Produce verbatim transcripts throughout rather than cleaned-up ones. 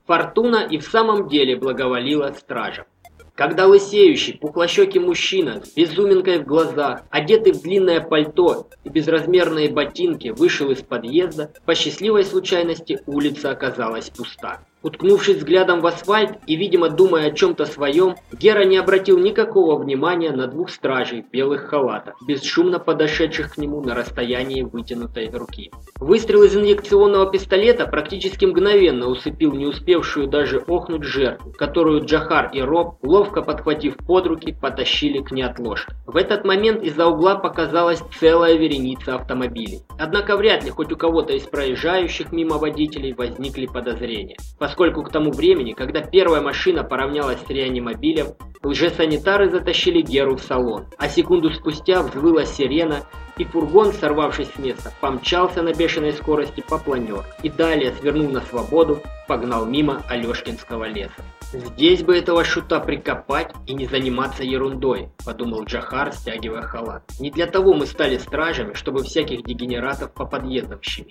Фортуна и в самом деле благоволила стражам. Когда лысеющий, пухлощекий мужчина с безуминкой в глазах, одетый в длинное пальто и безразмерные ботинки, вышел из подъезда, по счастливой случайности улица оказалась пуста. Уткнувшись взглядом в асфальт и, видимо, думая о чем-то своем, Гера не обратил никакого внимания на двух стражей в белых халатах, бесшумно подошедших к нему на расстоянии вытянутой руки. Выстрел из инъекционного пистолета практически мгновенно усыпил не успевшую даже охнуть жертву, которую Джохар и Роб, ловко подхватив под руки, потащили к неотложке. В этот момент из-за угла показалась целая вереница автомобилей. Однако вряд ли хоть у кого-то из проезжающих мимо водителей возникли подозрения, поскольку к тому времени, когда первая машина поравнялась с реанимобилем, лжесанитары затащили Геру в салон, а секунду спустя взвыла сирена, и фургон, сорвавшись с места, помчался на бешеной скорости по планер и далее, свернув на свободу, погнал мимо Алешкинского леса. «Здесь бы этого шута прикопать и не заниматься ерундой», – подумал Джохар, стягивая халат. «Не для того мы стали стражами, чтобы всяких дегенератов по подъездам щемить».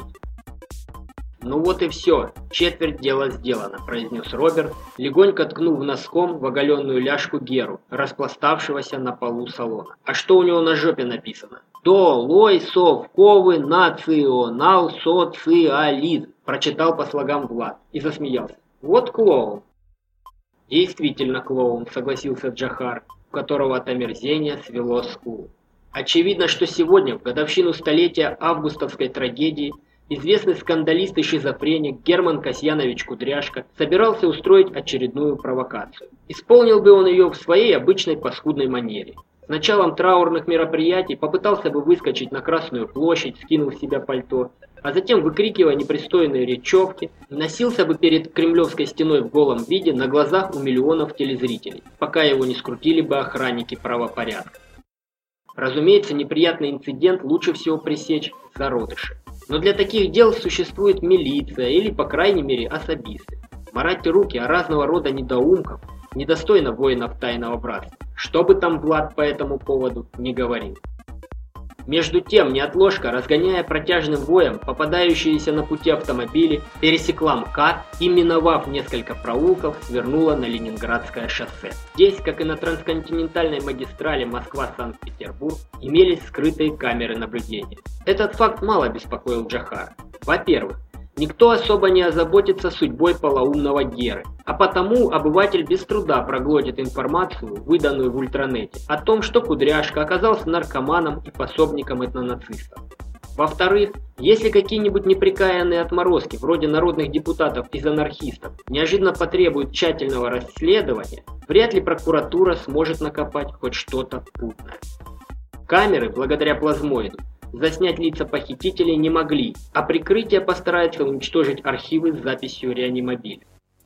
«Ну вот и все, четверть дела сделано», – произнес Роберт, легонько ткнув носком в оголенную ляжку Геру, распластавшегося на полу салона. «А что у него на жопе написано?» «Долой совковый национал социализм», – прочитал по слогам Влад и засмеялся. «Вот клоун». «Действительно клоун», – согласился Джохар, у которого от омерзения свело скулу. «Очевидно, что сегодня, в годовщину столетия августовской трагедии, известный скандалист и шизофреник Герман Касьянович Кудряшка собирался устроить очередную провокацию. Исполнил бы он ее в своей обычной паскудной манере. С началом траурных мероприятий попытался бы выскочить на Красную площадь, скинув с себя пальто, а затем, выкрикивая непристойные речевки, носился бы перед Кремлевской стеной в голом виде на глазах у миллионов телезрителей, пока его не скрутили бы охранники правопорядка. Разумеется, неприятный инцидент лучше всего пресечь в зародыше. Но для таких дел существует милиция или, по крайней мере, особисты. Марать руки о разного рода недоумков недостойно воинов тайного братства, что бы там Влад по этому поводу не говорил. Между тем, неотложка, разгоняя протяжным воем попадающиеся на пути автомобили, пересекла МКАД и, миновав несколько проулков, свернула на Ленинградское шоссе. Здесь, как и на трансконтинентальной магистрали Москва-Санкт-Петербург, имелись скрытые камеры наблюдения. Этот факт мало беспокоил Джохара. Во-первых, никто особо не озаботится судьбой полоумного Геры, а потому обыватель без труда проглотит информацию, выданную в ультранете, о том, что Кудряшка оказался наркоманом и пособником этнонацистов. Во-вторых, если какие-нибудь неприкаянные отморозки, вроде народных депутатов из анархистов, неожиданно потребуют тщательного расследования, вряд ли прокуратура сможет накопать хоть что-то путное. Камеры, благодаря плазмоиду, заснять лица похитителей не могли, а прикрытие постарается уничтожить архивы с записью реанимобиля.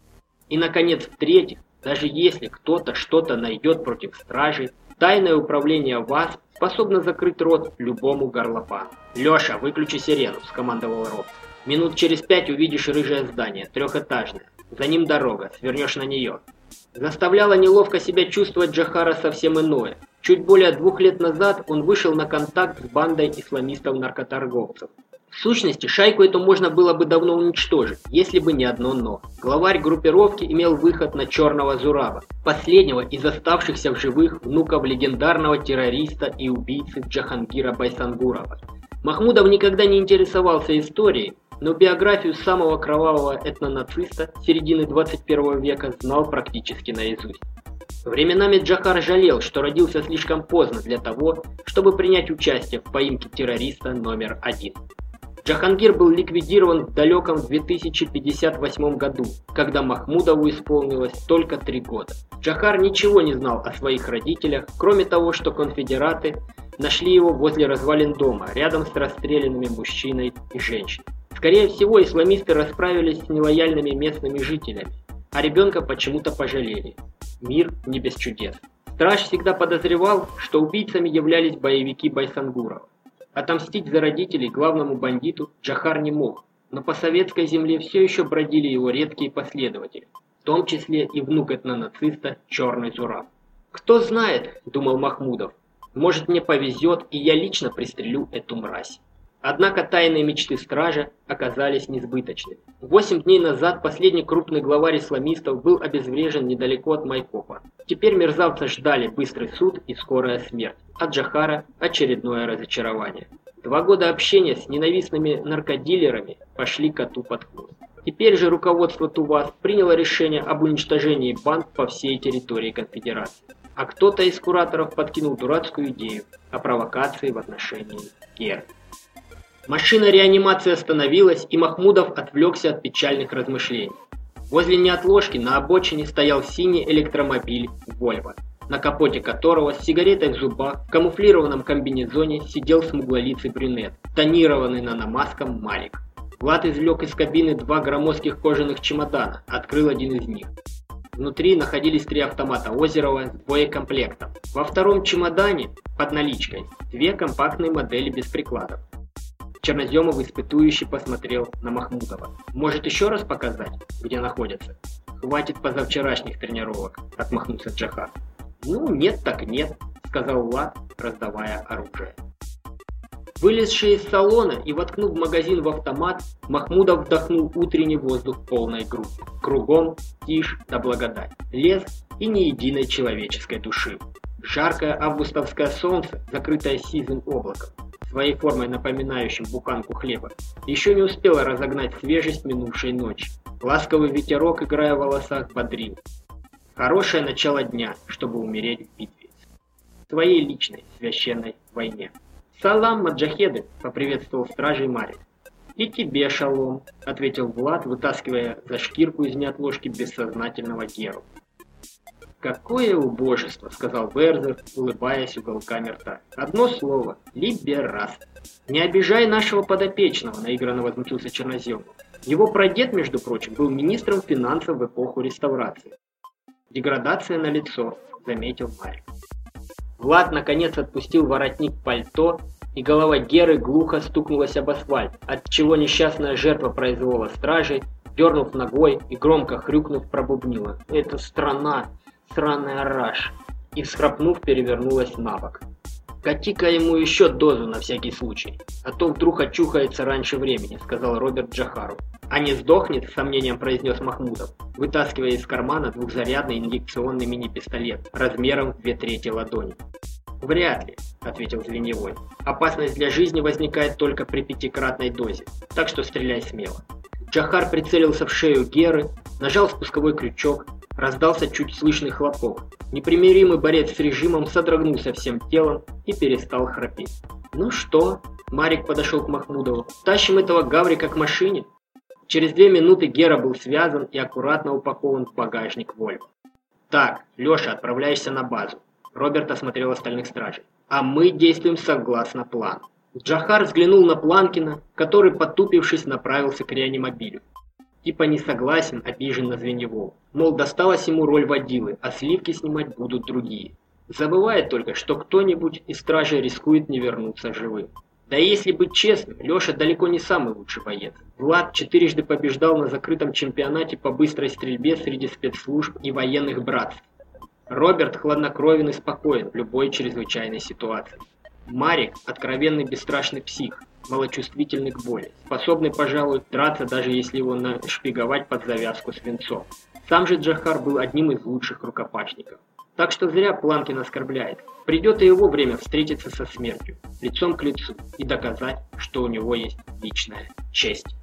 И, наконец, в-третьих, даже если кто-то что-то найдет против стражей, тайное управление ВАС способно закрыть рот любому горлопану. «Леша, выключи сирену», – скомандовал Роб. «Минут через пять увидишь рыжее здание, трехэтажное. За ним дорога, свернешь на нее». Заставляло неловко себя чувствовать Джохара совсем иное. Чуть более двух лет назад он вышел на контакт с бандой исламистов-наркоторговцев. В сущности, шайку эту можно было бы давно уничтожить, если бы не одно «но». Главарь группировки имел выход на Черного Зураба, последнего из оставшихся в живых внуков легендарного террориста и убийцы Джахангира Байсангурова. Махмудов никогда не интересовался историей, но биографию самого кровавого этнонациста середины двадцать первого века знал практически наизусть. Временами Джохар жалел, что родился слишком поздно для того, чтобы принять участие в поимке террориста номер один. Джахангир был ликвидирован в далеком две тысячи пятьдесят восьмом году, когда Махмудову исполнилось только три года. Джохар ничего не знал о своих родителях, кроме того, что конфедераты нашли его возле развалин дома, рядом с расстрелянными мужчиной и женщиной. Скорее всего, исламисты расправились с нелояльными местными жителями, а ребенка почему-то пожалели. Мир не без чудес. Страж всегда подозревал, что убийцами являлись боевики Байсангурова. Отомстить за родителей главному бандиту Джохар не мог, но по советской земле все еще бродили его редкие последователи, в том числе и внук этнонациста Черный Зураб. «Кто знает, — думал Махмудов, — может мне повезет, и я лично пристрелю эту мразь». Однако тайные мечты стража оказались несбыточными. Восемь дней назад последний крупный главарь исламистов был обезврежен недалеко от Майкопа. Теперь мерзавца ждали быстрый суд и скорая смерть. А Джохара очередное разочарование. Два года общения с ненавистными наркодилерами пошли коту под хвост. Теперь же руководство ТУВАС приняло решение об уничтожении банд по всей территории конфедерации. А кто-то из кураторов подкинул дурацкую идею о провокации в отношении Геры. Машина реанимации остановилась, и Махмудов отвлекся от печальных размышлений. Возле неотложки на обочине стоял синий электромобиль «Вольво», на капоте которого с сигаретой в зубах в камуфлированном комбинезоне сидел смуглолицый брюнет, тонированный наномаском Марик. Влад извлек из кабины два громоздких кожаных чемодана, открыл один из них. Внутри находились три автомата Озерова с боекомплектом. Во втором чемодане, под наличкой, две компактные модели без прикладов. Черноземов испытующий посмотрел на Махмудова. «Может, еще раз показать, где находятся?» «Хватит позавчерашних тренировок», — отмахнулся Джохар. «Ну, нет так нет», — сказал Влад, раздавая оружие. Вылезший из салона и воткнув магазин в автомат, Махмудов вдохнул утренний воздух полной грудью. Кругом тишь да благодать. Лес и ни единой человеческой души. Жаркое августовское солнце, закрытое сизым облаком, своей формой напоминающим буханку хлеба, еще не успело разогнать свежесть минувшей ночи. Ласковый ветерок, играя в волосах, бодрил. Хорошее начало дня, чтобы умереть в битве. В своей личной священной войне. «Салам, маджахеды!» — поприветствовал стражей Марик. «И тебе шалом!» — ответил Влад, вытаскивая за шкирку из неотложки бессознательного Геру. «Какое убожество!» — сказал Берзер, улыбаясь уголками рта. «Одно слово — либерас!» «Не обижай нашего подопечного!» — наигранно возмутился Черноземов. «Его прадед, между прочим, был министром финансов в эпоху реставрации». «Деградация налицо», — заметил Марик. Влад наконец отпустил воротник пальто, и голова Геры глухо стукнулась об асфальт, отчего несчастная жертва произвола стражей, дернув ногой и громко хрюкнув, пробубнила: «Это страна, сраная раш!» и, всхрапнув, перевернулась на бок. «Кати-ка ему еще дозу на всякий случай, а то вдруг очухается раньше времени», — сказал Роберт Джохару. «А не сдохнет?» — с сомнением произнес Махмудов, вытаскивая из кармана двухзарядный инъекционный мини-пистолет размером в две трети ладони. «Вряд ли», — ответил Звеньевой. «Опасность для жизни возникает только при пятикратной дозе, так что стреляй смело». Джохар прицелился в шею Геры, нажал спусковой крючок, раздался чуть слышный хлопок. Непримиримый борец с режимом содрогнулся всем телом и перестал храпеть. «Ну что?» — Марик подошел к Махмудову. «Тащим этого гаврика к машине?» Через две минуты Гера был связан и аккуратно упакован в багажник Вольво. «Так, Леша, отправляешься на базу». Роберт осмотрел остальных стражей. «А мы действуем согласно плану». Джохар взглянул на Планкина, который, потупившись, направился к реанимобилю. Типа не согласен, обижен на Звеньевого. Мол, досталась ему роль водилы, а сливки снимать будут другие. Забывает только, что кто-нибудь из стражей рискует не вернуться живым. Да и если быть честным, Леша далеко не самый лучший боец. Влад четырежды побеждал на закрытом чемпионате по быстрой стрельбе среди спецслужб и военных братств. Роберт хладнокровен и спокоен в любой чрезвычайной ситуации. Марик – откровенный бесстрашный псих, малочувствительный к боли, способный, пожалуй, драться, даже если его нашпиговать под завязку свинцом. Сам же Джохар был одним из лучших рукопашников. Так что зря Планкин оскорбляет. Придет и его время встретиться со смертью, лицом к лицу, и доказать, что у него есть личная честь.